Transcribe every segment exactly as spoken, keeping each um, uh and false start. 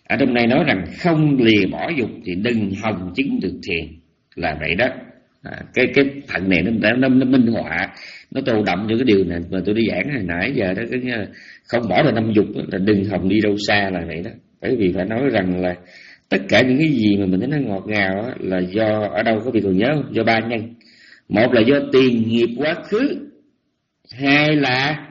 Ở trong này nói rằng không lìa bỏ dục thì đừng hòng chứng được thiền, là vậy đó. À, cái cái phần này nó, nó, nó minh họa, nó tô đậm cho cái điều này mà tôi đi giảng hồi nãy giờ đó. Cái không bỏ được năm dục là đừng hòng đi đâu xa, là vậy đó. Bởi vì phải nói rằng là tất cả những cái gì mà mình thấy nó ngọt ngào đó, là do ở đâu, có vị còn nhớ không? Do ba nhân. Một là do tiền nghiệp quá khứ, hai là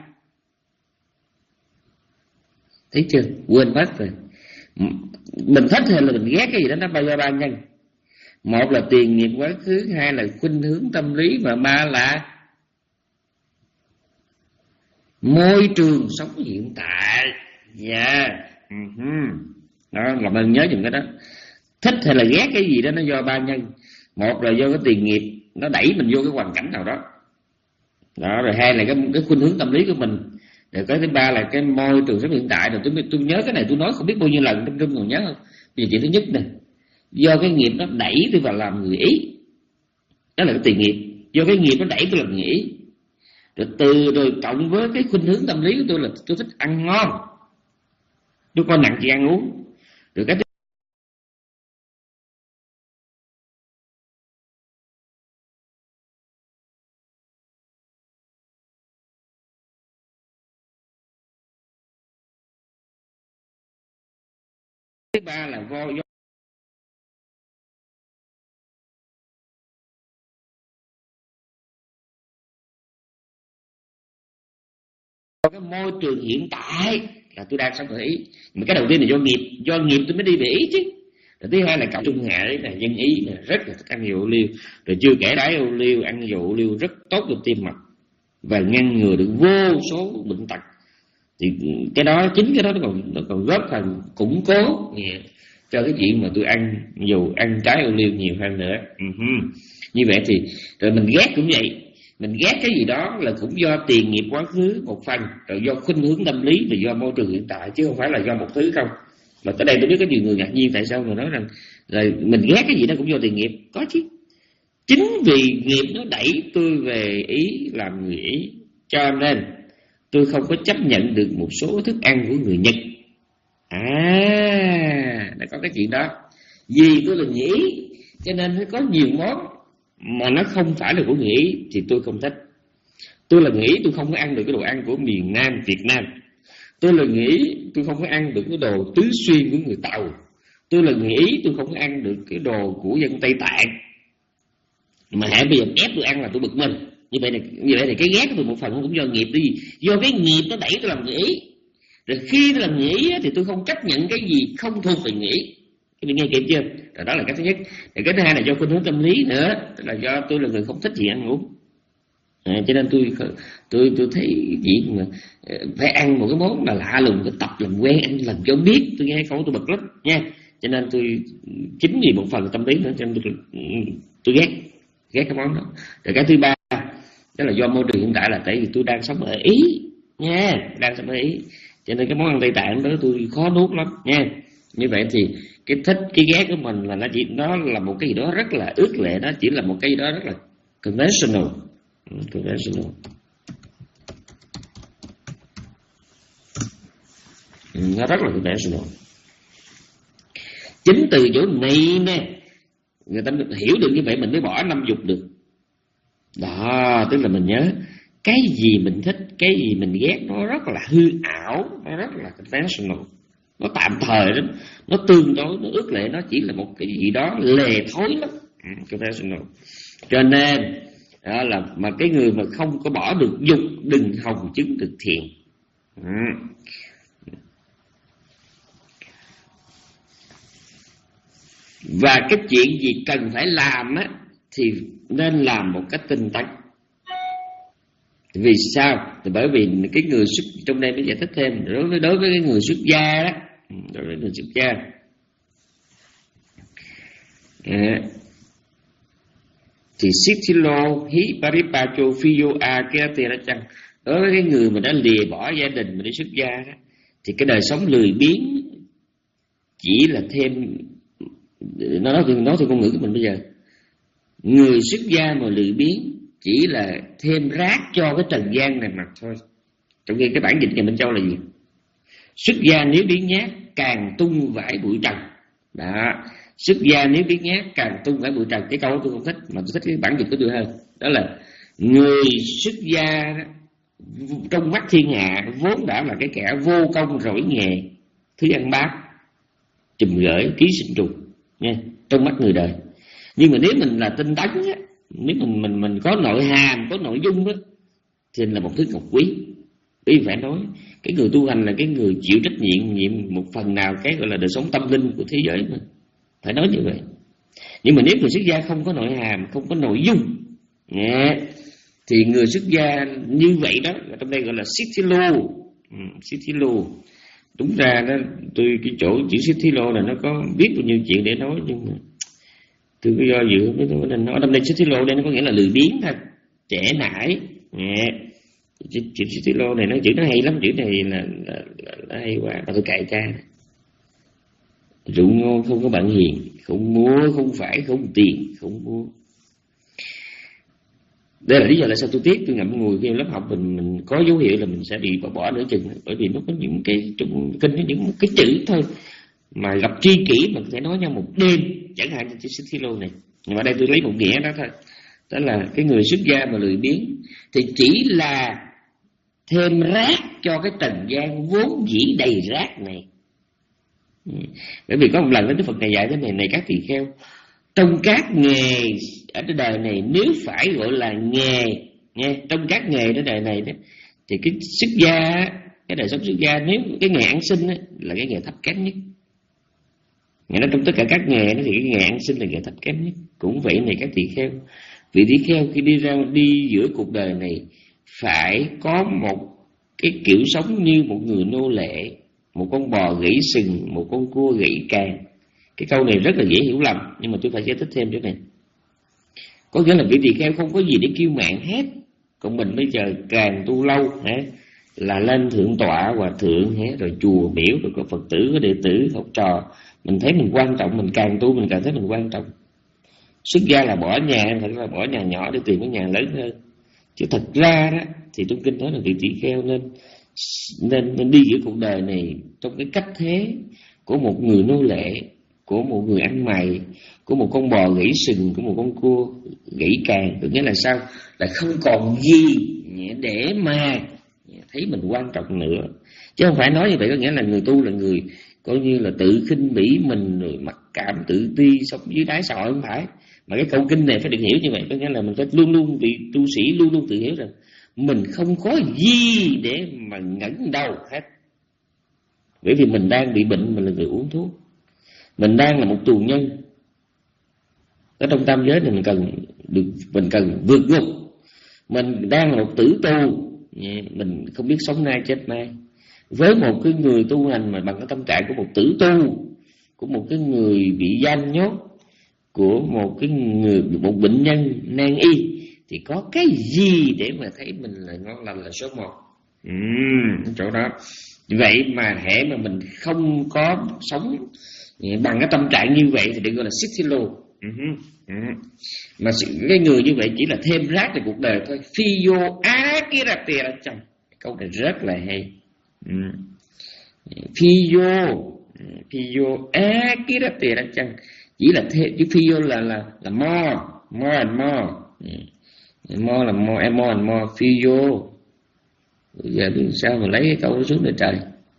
thấy chưa, quên mất rồi. Mình thích hay là mình ghét cái gì đó, nó bao do ba nhân. Một là tiền nghiệp quá khứ, hai là khuynh hướng tâm lý, và ba là môi trường sống hiện tại. Dạ, yeah. uh-huh. Đó là mình nhớ dùm cái đó. Thích hay là ghét cái gì đó nó do ba nhân. Một là do cái tiền nghiệp nó đẩy mình vô cái hoàn cảnh nào đó, đó. Rồi hai là cái, cái khuynh hướng tâm lý của mình. Rồi cái thứ ba là cái môi trường sống hiện tại. Rồi tôi tôi nhớ cái này tôi nói không biết bao nhiêu lần, trong trong còn nhớ không? Bây giờ chuyện thứ nhất nè, do cái nghiệp nó đẩy tôi vào làm người ý, đó là cái tiền nghiệp. Do cái nghiệp nó đẩy tôi làm người ý. Rồi từ rồi cộng với cái khuynh hướng tâm lý của tôi là tôi thích ăn ngon, tôi coi nặng chỉ ăn uống. Rồi cái thứ ba là vô do cái môi trường hiện tại là tôi đang sống ở ý. Mà cái đầu tiên là do nghiệp, do nghiệp tôi mới đi về ý chứ. Rồi thứ hai là cộng trung hải là nhân ý, là rất là thích ăn dầu ô liu. Rồi chưa kể đái ô liu, ăn dầu ô liu rất tốt cho tim mạch và ngăn ngừa được vô số bệnh tật. Thì cái đó, chính cái đó nó còn nó còn góp phần củng cố yeah, cho cái chuyện mà tôi ăn dù ăn trái ô liu nhiều hơn nữa. Uh-huh. Như vậy thì rồi mình ghét cũng vậy. Mình ghét cái gì đó là cũng do tiền nghiệp quá khứ một phần, rồi do khuynh hướng tâm lý và do môi trường hiện tại, chứ không phải là do một thứ không. Mà tới đây tôi biết có nhiều người ngạc nhiên tại sao mà nói rằng rồi mình ghét cái gì đó cũng do tiền nghiệp. Có chứ. Chính vì nghiệp nó đẩy tôi về ý làm người ý, cho nên tôi không có chấp nhận được một số thức ăn của người Nhật. À, đã có cái chuyện đó. Vì tôi là người Ý cho nên có nhiều món mà nó không phải là của người Ý thì tôi không thích. Tôi là người Ý, tôi không có ăn được cái đồ ăn của miền Nam Việt Nam. Tôi là người Ý, tôi không có ăn được cái đồ tứ xuyên của người Tàu. Tôi là người Ý, tôi không có ăn được cái đồ của dân Tây Tạng. Mà hãy bây giờ ép tôi ăn là tôi bực mình. Như vậy này, như vậy thì cái ghét của tôi một phần cũng do nghiệp đi. Do cái nghiệp nó đẩy tôi làm người Ý. Rồi khi tôi làm người Ý thì tôi không chấp nhận cái gì không thuộc về người Ý. Các bạn nghe kịp chưa? Rồi đó là cái thứ nhất. Rồi cái thứ hai là do khuynh hướng tâm lý nữa, là do tôi là người không thích gì ăn uống. À, cho nên tôi tôi tôi thấy chuyện mà phải ăn một cái món mà lạ lùng, cái tập làm quen ăn lần cho biết, tôi nghe câu tôi bực lắm nha. Cho nên tôi chính vì một phần tâm lý nữa cho nên tôi, tôi ghét ghét cái món đó. Rồi cái thứ ba đó là do môi trường hiện tại, là tại vì tôi đang sống ở Ý nha, đang sống ở Ý, cho nên cái món ăn Tây Tạng đó tôi khó nuốt lắm nha. Như vậy thì cái thích cái ghét của mình là nó chỉ nó là một cái gì đó rất là ước lệ, nó chỉ là một cái gì đó rất là conventional, conventional. Nó rất là conventional. Chính từ chỗ này nè người ta hiểu được như vậy mình mới bỏ năm dục được. Đó, tức là mình nhớ cái gì mình thích, cái gì mình ghét nó rất là hư ảo, nó rất là conventional, nó tạm thời đó, nó tương đối, nó ước lệ, nó chỉ là một cái gì đó lề thối lắm, conventional. Cho nên đó là mà cái người mà không có bỏ được dục đừng hòng chứng được thiền. Và cái chuyện gì cần phải làm á thì nên làm một cách tinh tấn. Vì sao? Thì bởi vì cái người xuất, trong đây mới giải thích thêm, đối với đối với cái người xuất gia đó, đối với người xuất gia à, thì Sitilo hí paripacho phiyo a kia ra chăng. Đối với cái người mà đã lìa bỏ gia đình mà đi xuất gia đó, thì cái đời sống lười biếng chỉ là thêm, nó nói nói theo ngôn ngữ của mình bây giờ, người xuất gia mà lười biếng chỉ là thêm rác cho cái trần gian này mà thôi. Trong khi cái bản dịch nhà Minh Châu là gì? Xuất gia nếu biến nhát càng tung vải bụi trần. Đó, xuất gia nếu biến nhát càng tung vải bụi trần. Cái câu đó tôi không thích, mà tôi thích cái bản dịch của tôi hơn. Đó là người xuất gia trong mắt thiên hạ vốn đã là cái kẻ vô công rỗi nghề, thứ ăn bát, chùm gửi, ký sinh trùng nha, trong mắt người đời. Nhưng mà nếu mình là tinh tấn á, nếu mình mình mình có nội hàm, có nội dung đó, thì là một thứ ngọc quý. Ý phải nói cái người tu hành là cái người chịu trách nhiệm nhiệm một phần nào cái gọi là đời sống tâm linh của thế giới mà, phải nói như vậy. Nhưng mà nếu người xuất gia không có nội hàm, không có nội dung, nghe, thì người xuất gia như vậy đó, trong đây gọi là sithilo. Ừ, sithilo. Đúng ra đó, tôi cái chỗ chữ sithilo là nó có biết bao nhiêu chuyện để nói, nhưng mà tôi có do dự với tôi nên nói. Trong đây sithilo đây nó có nghĩa là lười biếng thôi, trẻ nải. Nghe, chữ sithilo này nó chữ nó hay lắm, chữ này là, là, là, là hay quá, mà tôi cài tra. Rượu ngon không có bạn hiền, không mua, không phải không tiền, không mua. Đây là lý do tại sao tôi tiếc tôi ngậm ngùi khi lớp học mình mình có dấu hiệu là mình sẽ bị bỏ bỏ nửa chừng, bởi vì nó có những cái trong kinh, những cái chữ thôi mà gặp tri kỷ mình có thể nói nhau một đêm, chẳng hạn như chữ sithilo này. Nhưng mà đây tôi lấy một nghĩa đó thôi, đó là cái người xuất gia mà lười biếng thì chỉ là thêm rác cho cái trần gian vốn dĩ đầy rác này. Bởi vì có một lần đó Đức Phật này dạy thế này: này các tỳ kheo, trong các nghề ở trên đời này, nếu phải gọi là nghề nghe, trong các nghề trên đời này đó, thì cái xuất gia, cái đời sống xuất gia, nếu cái nghề ăn sinh đó, là cái nghề thấp kém nhất. Nghĩa là trong tất cả các nghề đó, thì cái nghề ăn sinh là nghề thấp kém nhất. Cũng vậy này các tỳ kheo, vị tỳ kheo khi đi ra đi giữa cuộc đời này phải có một cái kiểu sống như một người nô lệ, một con bò gãy sừng, một con cua gãy càng. Cái câu này rất là dễ hiểu lầm, nhưng mà tôi phải giải thích thêm chỗ này. Có nghĩa là vị tỳ kheo không có gì để kiêu mạn hết. Còn mình bây giờ càng tu lâu hả, là lên thượng tọa, hòa thượng hả, rồi chùa miễu, rồi có Phật tử, có đệ tử, học trò, mình thấy mình quan trọng, mình càng tu mình càng thấy mình quan trọng. Xuất gia là bỏ nhà, thật là bỏ nhà nhỏ để tìm cái nhà lớn hơn. Chứ thật ra đó thì trong kinh nói là vị tỳ kheo nên, nên nên đi giữa cuộc đời này trong cái cách thế của một người nô lệ, của một người ăn mày, của một con bò gãy sừng, của một con cua gãy càng. Tức nghĩa là sao? Là không còn gì để mà thấy mình quan trọng nữa. Chứ không phải nói như vậy có nghĩa là người tu là người coi như là tự khinh bỉ mình, rồi mặc cảm tự ti, sống dưới đáy xã hội, không phải. Mà cái câu kinh này phải được hiểu như vậy, có nghĩa là mình phải luôn luôn, vị tu sĩ luôn luôn tự hiểu rằng mình không có gì để mà ngẩng đầu hết. Bởi vì mình đang bị bệnh, mình là người uống thuốc. Mình đang là một tù nhân. Ở trong tam giới này mình cần được, mình cần vượt ngục. Mình đang là một tử tù, mình không biết sống nay chết mai. Với một cái người tu hành mà bằng cái tâm trạng của một tử tu, của một cái người bị giam nhốt, của một cái người, một bệnh nhân nan y, thì có cái gì để mà thấy mình là ngon lành, là số một. Uhm, chỗ đó. Vậy mà hễ mà mình không có sống bằng cái tâm trạng như vậy thì được gọi là sithilo. Uh-huh. Uh-huh. Mà cái người như vậy chỉ là thêm rác cho cuộc đời thôi. Phiyo akirate ra chồng. Câu này rất là hay. Uh. Phiyo Phiyo akirate ra chồng. Chỉ là thêm, chứ phiyo là là là more, more and more. Uh. More là more, and more and more. Phiyo. Bây giờ tôi sao mà lấy cái câu đó xuống đây trời.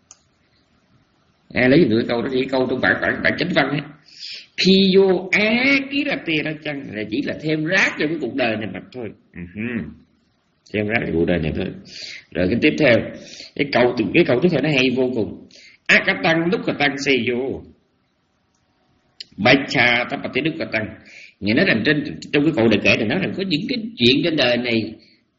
Ai lấy được cái câu đó thì cái câu trong bản bản bản chánh văn ấy. Phiyo akirate ra chăng là chỉ là thêm rác cho cái cuộc đời này mà thôi. Uh-huh. Thêm rác cho cuộc đời này thôi. Rồi cái tiếp theo, cái câu cái câu tiếp theo nó hay vô cùng. Akatang dukkatang seyo. Bacha tapati dukkatang. Nghĩa nói rằng trên trong cái câu đề kể này nói rằng có những cái chuyện trên đời này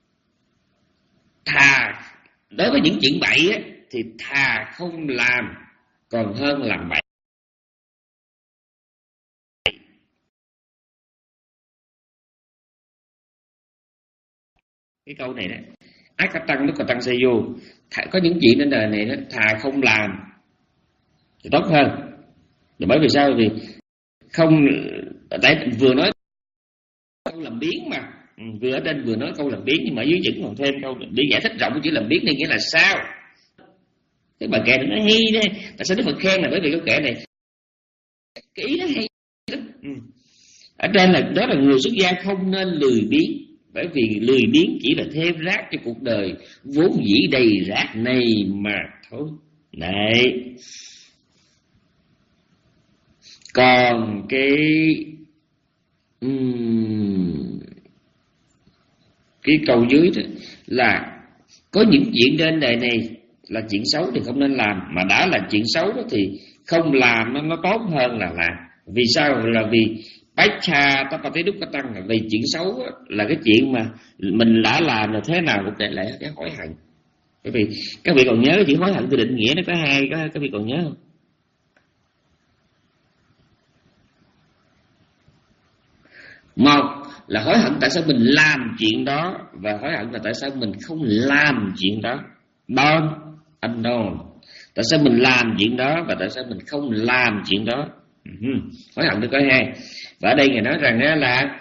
thà đối với những chuyện bậy á thì thà không làm còn hơn làm bậy. Cái câu này đó, akatang dukkatang seyo, có những chuyện trên đời này đó, thà không làm thì tốt hơn. Bởi vì sao? Vì không, tại vừa nói câu làm biến mà, vừa ở trên vừa nói câu làm biến, nhưng mà ở dưới vẫn còn thêm câu để giải thích rộng chữ làm biến này nghĩa là sao. Cái bài kệ này nó hay đấy. Tại sao Đức Phật khen là bởi vì cái kệ này cái ý nó hay lắm. Ừ. Ở trên là đó là người xuất gia không nên lười biếng, bởi vì lười biếng chỉ là thêm rác cho cuộc đời vốn dĩ đầy rác này mà thôi. Đấy. Còn cái um, cái câu dưới đó là có những chuyện trên đời này là chuyện xấu thì không nên làm, mà đã là chuyện xấu đó thì không làm nó, nó tốt hơn là làm. Vì sao? Là vì bách cha ta thấy đức có tăng, là vì chuyện xấu là cái chuyện mà mình đã làm là thế nào cũng để lại cái hối hận. Bởi vì các vị còn nhớ cái chữ hối hận từ định nghĩa nó có hai, có các vị còn nhớ không? Một là hối hận tại sao mình làm chuyện đó, và hối hận là tại sao mình không làm chuyện đó. Don't unknown. Tại sao mình làm chuyện đó và tại sao mình không làm chuyện đó. Uh-huh. Hối hận nó có hai. Và ở đây Ngài nói rằng là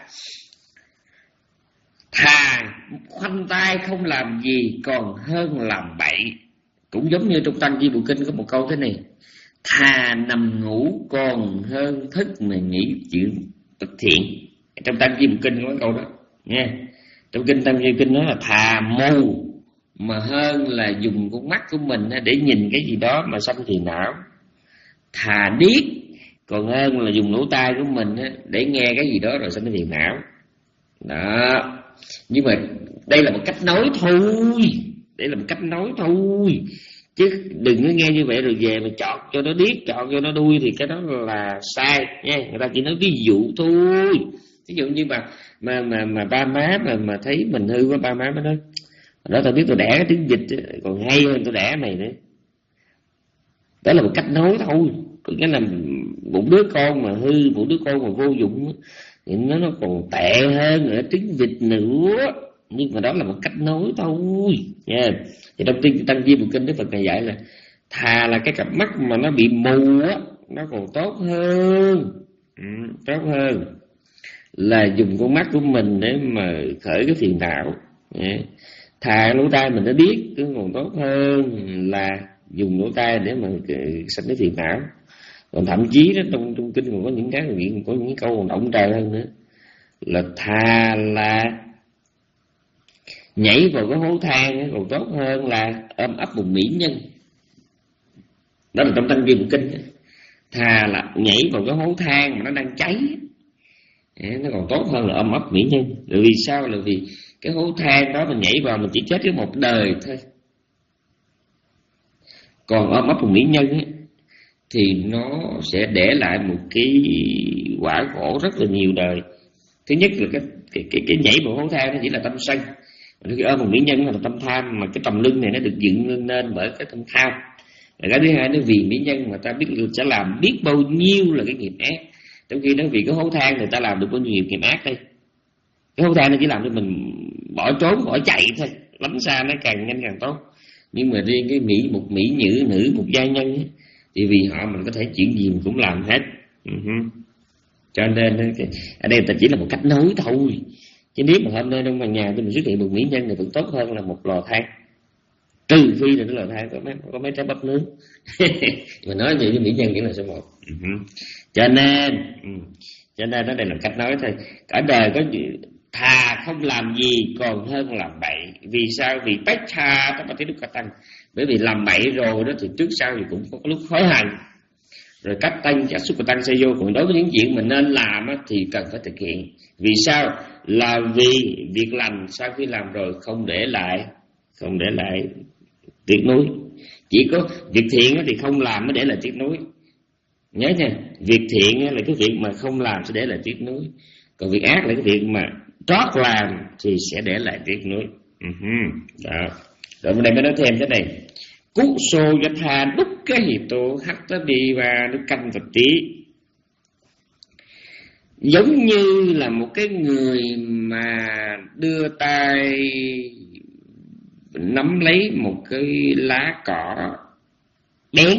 thà khoanh tay không làm gì còn hơn làm bậy. Cũng giống như trong Tăng Chi Bộ Kinh có một câu thế này: thà nằm ngủ còn hơn thức mà nghĩ chuyện bất thiện. Trong Tăng Chi Bộ Kinh có câu đó nha. Trong kinh Tăng Chi Bộ Kinh nói là thà mù mà hơn là dùng con mắt của mình để nhìn cái gì đó mà sanh phiền não. Thà điếc còn hơn là dùng lỗ tai của mình để nghe cái gì đó rồi sanh phiền não. Đó. Nhưng mà đây là một cách nói thôi. Đây là một cách nói thôi. Chứ đừng có nghe như vậy rồi về mà chọn cho nó điếc, chọn cho nó đuôi thì cái đó là sai nha. Người ta chỉ nói ví dụ thôi. Ví dụ như mà mà mà, mà ba má mà mà thấy mình hư quá, ba má mới nói đó tao biết tao đẻ cái tiếng dịch còn hay hơn tao đẻ mày nữa. Đó là một cách nói thôi. Có nghĩa là một đứa con mà hư, một đứa con mà vô dụng thì nó nó còn tệ hơn ở tiếng vịt nữa. Nhưng mà đó là một cách nói thôi nha. Thì trong tiên Tăng Chi Bộ Kinh Đức Phật này dạy là thà là cái cặp mắt mà nó bị mù á, nó còn tốt hơn. Ừ, tốt hơn là dùng con mắt của mình để mà khởi cái phiền não. Yeah. Thà lỗ tai mình nó biết cũng còn tốt hơn là dùng lỗ tai để mà sanh cái phiền não. Còn thậm chí đó trong, trong kinh còn có những cái có những câu còn động trời hơn nữa, là thà là nhảy vào cái hố than còn tốt hơn là ôm ấp một mỹ nhân. Đó là trong Tăng Chi Bộ Kinh. Thà là nhảy vào cái hố than mà nó đang cháy, nó còn tốt hơn là ôm ấp mỹ nhân. Bởi vì sao? Là vì cái hố than đó mình nhảy vào mình chỉ chết với một đời thôi. Còn ôm ấp một mỹ nhân ấy, thì nó sẽ để lại một cái quả khổ rất là nhiều đời. Thứ nhất là cái cái cái, cái nhảy vào hố than nó chỉ là tâm sân, cái ôm một mỹ nhân là tâm tham, mà cái tầm lưng này nó được dựng nên bởi cái tâm tham. Và cái thứ hai nó vì mỹ nhân mà ta biết sẽ làm biết bao nhiêu là cái nghiệp ác, trong khi đó vì cái hố than người ta làm được bao nhiêu nghiệp ác đây. Cái hố than nó chỉ làm cho mình bỏ trốn bỏ chạy thôi, lánh xa nó càng nhanh càng tốt. Nhưng mà riêng cái mỹ một mỹ nữ nữ một gia nhân ấy, thì vì họ mình có thể chuyện gì mình cũng làm hết. Uh-huh. Cho nên ở đây ta chỉ là một cách nói thôi. Chứ nếu mà hôm nay trong căn nhà tôi mình xuất hiện một mỹ nhân thì vẫn tốt hơn là một lò than. Trừ phi là cái lò than có mấy, có mấy trái bắp nướng. Mà nói về cái mỹ nhân chỉ là số một. Uh-huh. Cho nên uh, cho nên nó đây là cách nói thôi. Cả đời có thà không làm gì còn hơn làm bậy. Vì sao? Vì bách tha các bạn thấy Đức Phật tăng. Bởi vì làm bậy rồi đó thì trước sau thì cũng có lúc hối hận. Rồi cách tăng cả xuất tăng xây vô. Còn đối với những chuyện mình nên làm á, thì cần phải thực hiện. Vì sao? Là vì việc lành sau khi làm rồi không để lại không để lại tiếc nuối. Chỉ có việc thiện thì không làm mới để lại tiếc nuối. Nhớ nha, việc thiện là cái việc mà không làm sẽ để lại tiếc nuối. Còn việc ác là cái việc mà trót làm thì sẽ để lại tiếc nuối. Uh-huh. Đó. Rồi bên đây mới nói thêm cái này. Cú sô cho tha đúc cái hiệp tổ hắc ta đi và nó canh vật tí. Giống như là một cái người mà đưa tay nắm lấy một cái lá cỏ bén,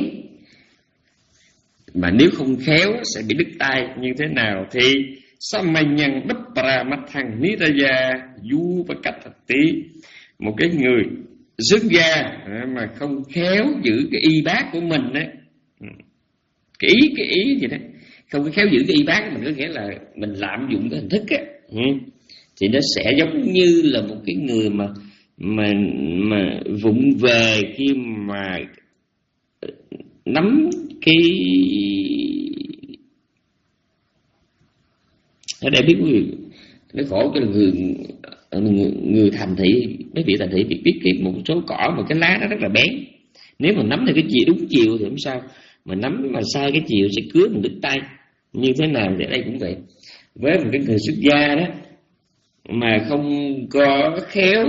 mà nếu không khéo sẽ bị đứt tay như thế nào thì Samanyan Bapra Mathang Niraya Du và cách thật tí. Một cái người xuất gia mà không khéo giữ cái y bát của mình đấy, cái ý cái ý gì đó, không có khéo giữ cái y bát của mình, có nghĩa là mình lạm dụng cái hình thức á, thì nó sẽ giống như là một cái người mà mà mà vụng về khi mà nắm cái, ở đây biết người nó khổ cái là người, người người thành thị, mấy vị thành thị biết biết cái một số cỏ mà cái lá nó rất là bén, nếu mà nắm theo cái chiều đúng chiều thì không sao, mà nắm mà sai cái chiều sẽ cứa mình đứt tay. Như thế nào thì ở đây cũng vậy, với một cái người xuất gia đó mà không có khéo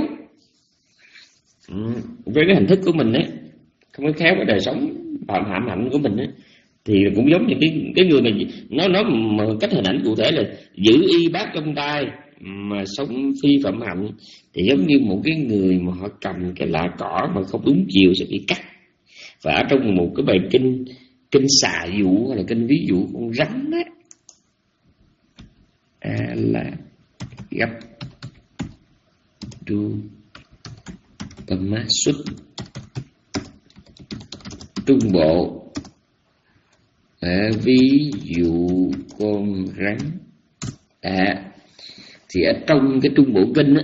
với cái hình thức của mình ấy, không có khéo với đời sống phạm hạnh hạnh của mình ấy, thì cũng giống như cái cái người mà nó nói một cách hình ảnh cụ thể là giữ y bát trong tay mà sống phi phạm hạnh, thì giống như một cái người mà họ cầm cái lá cỏ mà không đúng chiều sẽ bị cắt. Và ở trong một cái bài kinh kinh xà dụ hay là kinh ví dụ con rắn đó, à, là gấp đu xuất trung bộ, à, ví dụ con rắn, à, thì ở trong cái trung bộ kinh á,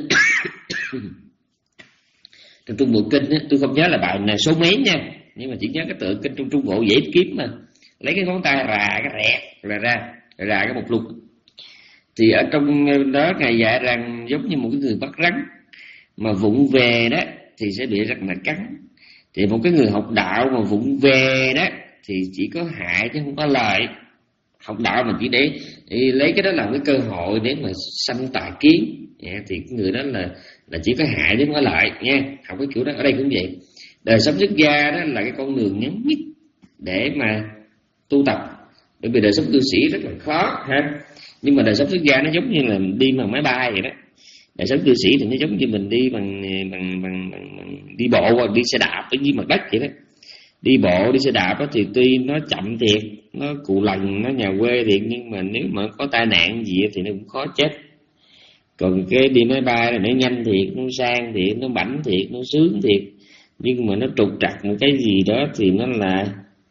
trong trung bộ kinh á, tôi không nhớ là bài này số mấy nha, nhưng mà chỉ nhớ cái tựa kinh trong trung bộ dễ kiếm mà, lấy cái ngón tay rà cái rẹt là ra, rà cái một lục. Thì ở trong đó ngài dạy rằng giống như một cái người bắt rắn mà vụng về đó thì sẽ bị rắn mà cắn. Thì một cái người học đạo mà vụng về đó thì chỉ có hại chứ không có lợi. Học đạo mà chỉ để, để lấy cái đó làm cái cơ hội để mà sanh tà kiến, thì cái người đó là là chỉ có hại chứ không có lợi nha. Học cái kiểu đó ở đây cũng vậy. Đời sống xuất gia đó là cái con đường ngắn nhất để mà tu tập, bởi vì đời sống cư sĩ rất là khó ha. Nhưng mà đời sống xuất gia nó giống như là đi bằng máy bay vậy đó. Đời sống cư sĩ thì nó giống như mình đi bằng bằng, bằng, bằng, bằng đi bộ hoặc đi xe đạp ở dưới mặt đất vậy đó. Đi bộ đi xe đạp đó thì tuy nó chậm thiệt, nó cụ lần, nó nhà quê thiệt, nhưng mà nếu mà có tai nạn gì thì nó cũng khó chết. Còn cái đi máy bay là nó nhanh thiệt, nó sang thiệt, nó bảnh thiệt, nó sướng thiệt, nhưng mà nó trục trặc một cái gì đó thì nó là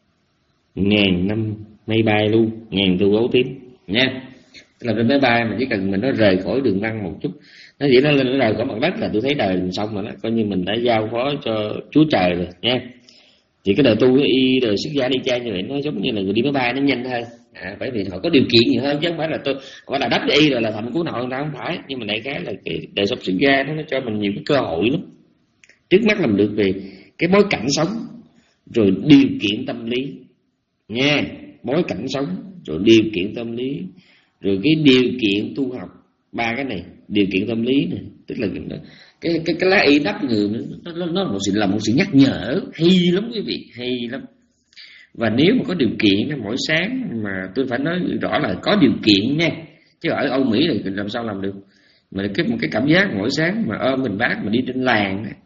ngàn năm máy bay luôn, ngàn tu gấu tím nha. Tức là trên máy bay mà chỉ cần mình nó rời khỏi đường băng một chút, nó chỉ nó lên nó rời khỏi mặt đất là tôi thấy đời mình xong rồi đó, coi như mình đã giao phó cho Chúa Trời rồi nha. Thì cái đời tu cái y đời xuất gia đi chay như vậy nó giống như là người đi máy bay nó nhanh hơn, à, bởi vì họ có điều kiện nhiều hơn, chứ không phải là tôi gọi là đắp cái y rồi là thành cứu nội người ta, không phải. Nhưng mà đại khái là cái đời sống xuất gia nó, nó cho mình nhiều cái cơ hội lắm. Trước mắt làm được về cái bối cảnh sống, rồi điều kiện tâm lý nha, bối cảnh sống rồi điều kiện tâm lý, rồi cái điều kiện tu học, ba cái này, điều kiện tâm lý này, tức là cái cái cái lá y đắp người nó nó nó là một sự là một sự nhắc nhở hay lắm quý vị, hay lắm. Và nếu mà có điều kiện mỗi sáng, mà tôi phải nói rõ là có điều kiện nha, chứ ở Âu Mỹ thì làm sao làm được. Mà cái một cái cảm giác mỗi sáng mà ôm mình bác mà đi trên làng này,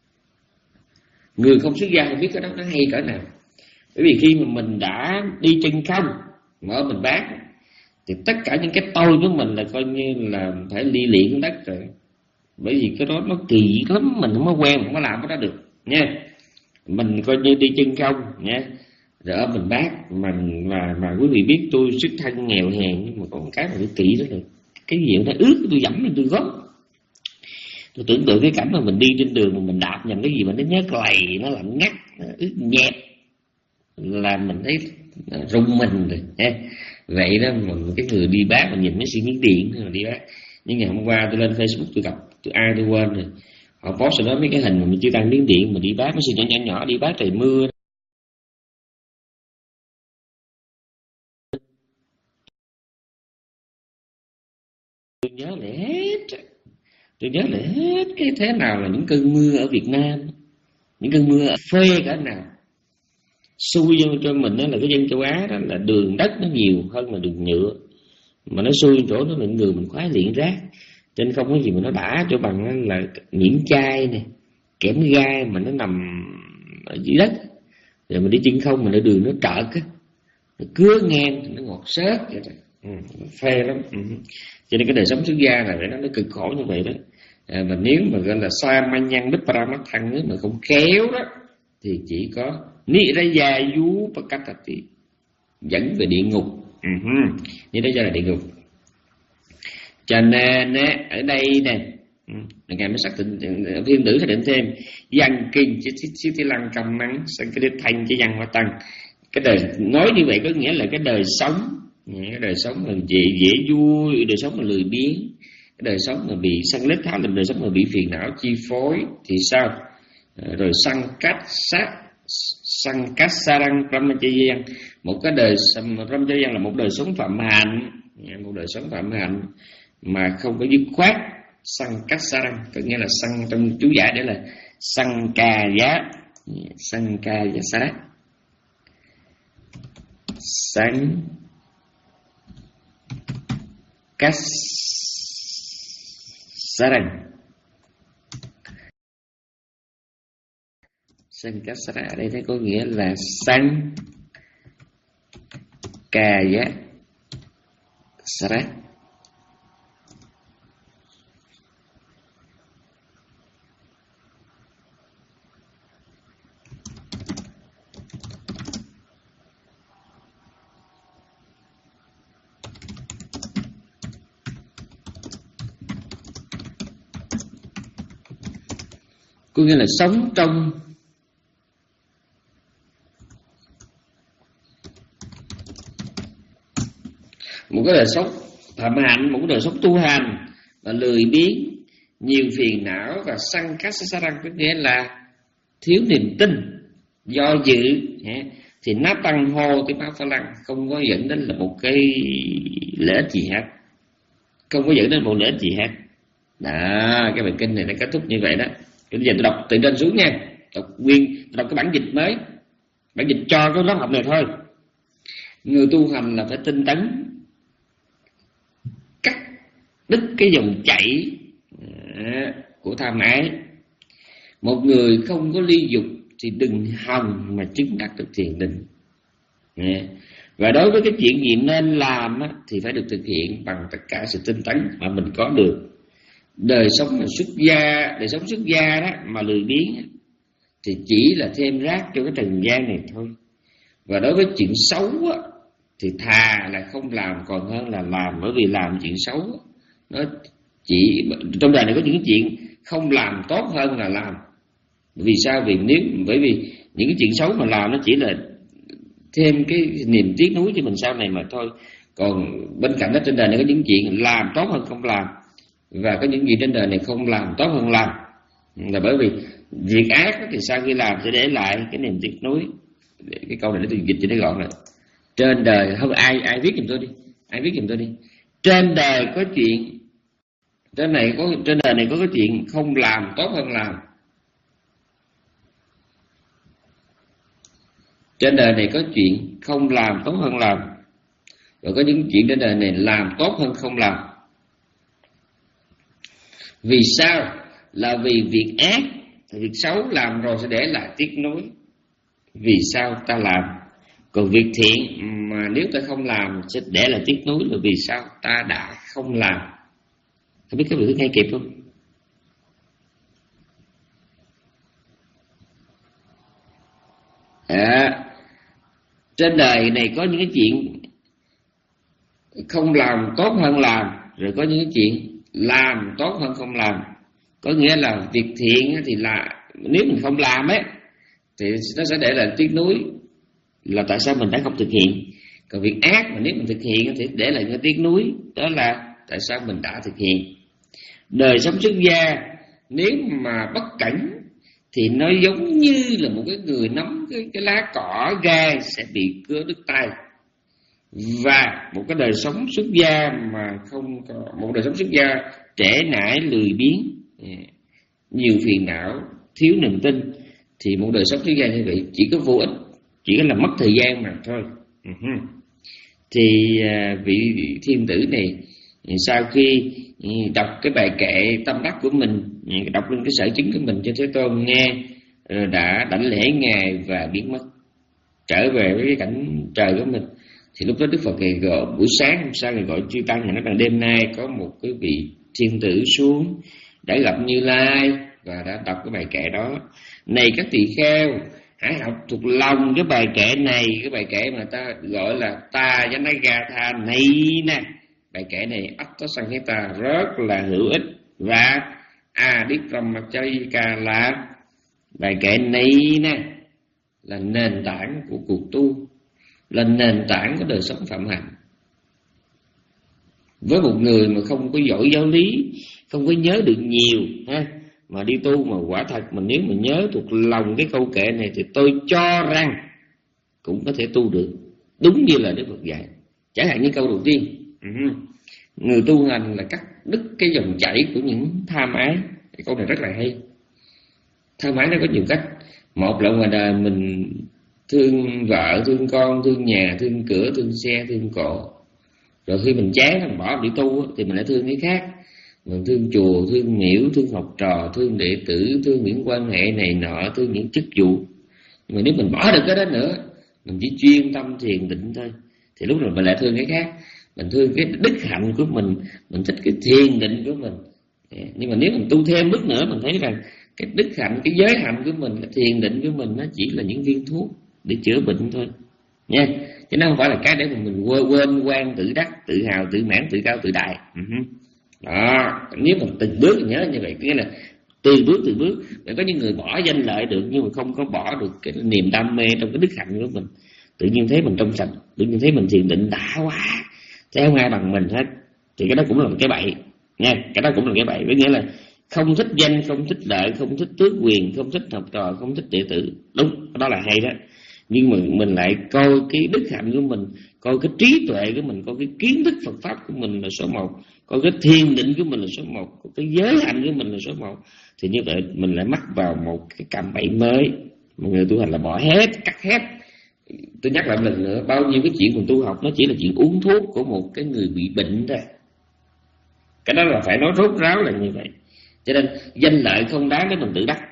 người không xuất gia không biết cái đó nó hay cỡ nào. Bởi vì khi mà mình đã đi chân không mà ôm mình bác thì tất cả những cái tôi của mình là coi như là phải ly luyện đất rồi. Bởi vì cái đó nó kỳ lắm, mình không có quen, không có làm cái đó được nha. Mình coi như đi chân không nha, rồi ở mình bác mình mà mà quý vị biết tôi xuất thân nghèo hèn, nhưng mà có một cái mà tôi kỳ đó là cái gì nó ướt tôi dẫm lên tôi gót. Tôi tưởng tượng cái cảnh mà mình đi trên đường mà mình đạp nhầm cái gì mà nó nhớ lầy, nó lạnh ngắt, nó ướt nhẹp là mình thấy rung mình rồi nha. Vậy đó mà cái người đi bác mà nhìn mấy xuyên miếng điện mà đi bác. Nhưng ngày hôm qua tôi lên Facebook tôi gặp tôi ai tôi quên rồi, họ post rồi đó mấy cái hình mà mình chưa tăng miếng điện mà đi bác, mấy xuyên nhỏ nhỏ nhỏ đi bác trời mưa. Tôi nhớ lại hết, tôi nhớ lại hết cái thế nào là những cơn mưa ở Việt Nam, những cơn mưa phê cỡ nào. Xui cho, cho mình đó là cái dân châu Á đó là đường đất nó nhiều hơn là đường nhựa, mà nó xui chỗ nó là người mình khoái luyện rác, cho nên không có gì mà nó đã cho bằng là nhiễm chai này, kẽm gai mà nó nằm ở dưới đất, rồi mình đi chân không mà nó đường nó trợt á, nó cứa ngang nó ngọt xớt vậy đó. Ừ, phê lắm. Ừ. Cho nên cái đời sống xuất gia là nó, nó cực khổ như vậy đó. À, mà nếu mà gọi là sa ma nhăn bích paramathăng, nếu mà không khéo đó thì chỉ có ni ra gia du pakatati, dẫn về địa ngục. Uh-huh. Ni ra gia là địa ngục. Cho nên ở đây nè, ngài mới xác định, Thiên Tử xác định thêm văn kinh chỉ xí thi lăng cầm mắng sang cái thanh cái văn hoa tăng. Cái đời nói như vậy có nghĩa là cái đời sống, cái đời sống mà dễ dễ vui, đời sống mà lười biếng, cái đời sống mà bị sân lết tháo, là đời sống mà bị phiền não chi phối thì sao? Rồi săn cách sát săn cách sarang brahmacharya, một cái đời brahmacharya là một đời sống phạm hạnh, một đời sống phạm hạnh mà không có dứt khoát. Săn cách sarang có nghĩa là săn trong chú giải để là săn ca giá, săn ca giá sát, săn cách sarang. Săn cách sarang ở đây thấy có nghĩa là săn ca giá sát. Có nghĩa là sống trong một cái đời sống phạm hạnh, một cái đời sống tu hành và lười biếng, nhiều phiền não và săn cách sát răng, có nghĩa là thiếu niềm tin, do dự, thì nó tăng hô cái báo phá lăng, không có dẫn đến là một cái lợi ích gì hết, không có dẫn đến một lợi ích gì hết. Đó, cái bài kinh này nó kết thúc như vậy đó. Bây giờ tôi đọc từ trên xuống nha, đọc nguyên, đọc cái bản dịch mới, bản dịch cho cái lớp học này thôi. Người tu hành là phải tinh tấn, cắt đứt cái dòng chảy của tham ái. Một người không có ly dục thì đừng hòng mà chứng đắc được thiền định. Và đối với cái chuyện gì nên làm thì phải được thực hiện bằng tất cả sự tinh tấn mà mình có được. Đời sống mà xuất gia, đời sống xuất gia đó mà lười biếng thì chỉ là thêm rác cho cái trần gian này thôi. Và đối với chuyện xấu á, thì thà là không làm còn hơn là làm, bởi vì làm chuyện xấu nó chỉ trong đời này có những chuyện không làm tốt hơn là làm. Vì sao? Vì nếu bởi vì những cái chuyện xấu mà làm nó chỉ là thêm cái niềm tiếc nuối cho mình sau này mà thôi. Còn bên cạnh đó trên đời này có những chuyện làm tốt hơn không làm, và có những gì trên đời này không làm tốt hơn làm, là bởi vì việc ác thì sau khi làm sẽ để lại cái niềm tiếc nuối. Cái câu này để tôi dịch cho nó gọn lại. Trên đời không ai ai viết giùm tôi đi, ai viết giùm tôi đi. Trên đời có chuyện, trên này có trên đời này có cái chuyện không làm tốt hơn làm. Trên đời này có chuyện không làm tốt hơn làm, và có những chuyện trên đời này làm tốt hơn không làm. Vì sao? Là vì việc ác, việc xấu làm rồi sẽ để lại tiếc nuối. Vì sao ta làm? Còn việc thiện mà nếu ta không làm sẽ để lại tiếc nuối là vì sao ta đã không làm. Không biết các vị nghe kịp không? À, trên đời này có những cái chuyện không làm tốt hơn làm, rồi có những cái chuyện làm tốt hơn không làm. Có nghĩa là việc thiện thì là nếu mình không làm ấy thì nó sẽ để lại tiếc nuối là tại sao mình đã không thực hiện. Còn việc ác mà nếu mình thực hiện thì để lại cái tiếc nuối, đó là tại sao mình đã thực hiện. Đời sống xuất gia nếu mà bất cẩn thì nó giống như là một cái người nắm cái, cái lá cỏ gai sẽ bị cưa đứt tay. Và một cái đời sống xuất gia mà không có, một đời sống xuất gia trễ nải, lười biếng, nhiều phiền não, thiếu niềm tin, thì một đời sống xuất gia như vậy chỉ có vô ích, chỉ có là mất thời gian mà thôi. Uh-huh. Thì uh, vị thiên tử này sau khi đọc cái bài kệ tâm đắc của mình, đọc lên cái sở chứng của mình cho Thế Tôn nghe, rồi đã đảnh lễ ngài và biến mất, trở về với cái cảnh trời của mình. Thì lúc đó Đức Phật ngày gọi buổi sáng hôm sau ngày gọi chư tăng, nói rằng đêm nay có một cái vị thiên tử xuống đã gặp Như Lai và đã đọc cái bài kệ đó. Này các tỳ kheo, hãy học thuộc lòng cái bài kệ này, cái bài kệ mà ta gọi là Ta Janagatha này nè. Bài kệ này Attasanketa rất là hữu ích. Và Adibrahmacharika là bài kệ này nè, là nền tảng của cuộc tu, là nền tảng của đời sống phạm hạnh. Với một người mà không có giỏi giáo lý, không có nhớ được nhiều ha, mà đi tu mà quả thật mà nếu mà nhớ thuộc lòng cái câu kệ này thì tôi cho rằng cũng có thể tu được đúng như là Đức Phật dạy. Chẳng hạn như câu đầu tiên, uh-huh. người tu hành là cắt đứt cái dòng chảy của những tham ái. Cái câu này rất là hay. Tham ái nó có nhiều cách. Một là ngoài đời mình thương vợ, thương con, thương nhà, thương cửa, thương xe, thương cộ. Rồi khi mình chán, mình bỏ đi tu thì mình lại thương cái khác. Mình thương chùa, thương miễu, thương học trò, thương đệ tử, thương những quan hệ này nọ, thương những chức vụ. Nhưng mà nếu mình bỏ được cái đó nữa, mình chỉ chuyên tâm thiền định thôi, thì lúc này mình lại thương cái khác. Mình thương cái đức hạnh của mình, mình thích cái thiền định của mình. Nhưng mà nếu mình tu thêm bước nữa, mình thấy rằng cái đức hạnh, cái giới hạnh của mình, cái thiền định của mình nó chỉ là những viên thuốc để chữa bệnh thôi nha. Chứ nó không phải là cái để mà mình quên, quên quan tự đắc, tự hào, tự mãn, tự cao, tự đại. Đó, nếu mà từng bước nhớ như vậy, nghĩa là từng bước từng bước. Để có những người bỏ danh lợi được nhưng mà không có bỏ được cái niềm đam mê trong cái đức hạnh của mình. Tự nhiên thấy mình trong sạch, tự nhiên thấy mình thiền định đã quá, thấy không ai bằng mình hết, thì cái đó cũng là một cái bậy nha. Cái đó cũng là cái bậy, với nghĩa là không thích danh, không thích lợi, không thích tước quyền, không thích học trò, không thích đệ tử. Đúng, đó là hay đó. Nhưng mà mình lại coi cái đức hạnh của mình, coi cái trí tuệ của mình, coi cái kiến thức Phật Pháp của mình là số một, coi cái thiền định của mình là số một, coi cái giới hạnh của mình là số một. Thì như vậy mình lại mắc vào một cái cạm bẫy mới. Mọi người tu hành là bỏ hết, cắt hết. Tôi nhắc lại một lần nữa, bao nhiêu cái chuyện mình tu học nó chỉ là chuyện uống thuốc của một cái người bị bệnh thôi. Cái đó là phải nói rốt ráo là như vậy. Cho nên danh lợi không đáng để mình tự đắc,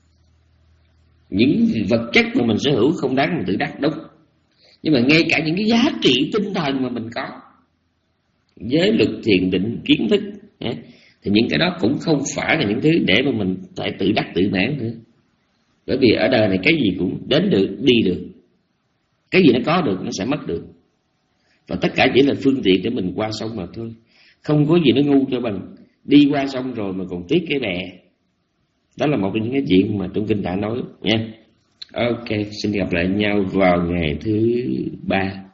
những vật chất mà mình sở hữu không đáng mình tự đắc, đúng. Nhưng mà ngay cả những cái giá trị tinh thần mà mình có, giới luật, thiền định, kiến thức, thì những cái đó cũng không phải là những thứ để mà mình phải tự đắc tự mãn nữa. Bởi vì ở đời này cái gì cũng đến được, đi được. Cái gì nó có được, nó sẽ mất được. Và tất cả chỉ là phương tiện để mình qua sông mà thôi. Không có gì nó ngu cho bằng đi qua sông rồi mà còn tiếc cái bè. Đó là một trong những cái chuyện mà trong kinh đã nói nha. Ok, xin gặp lại nhau vào ngày thứ ba.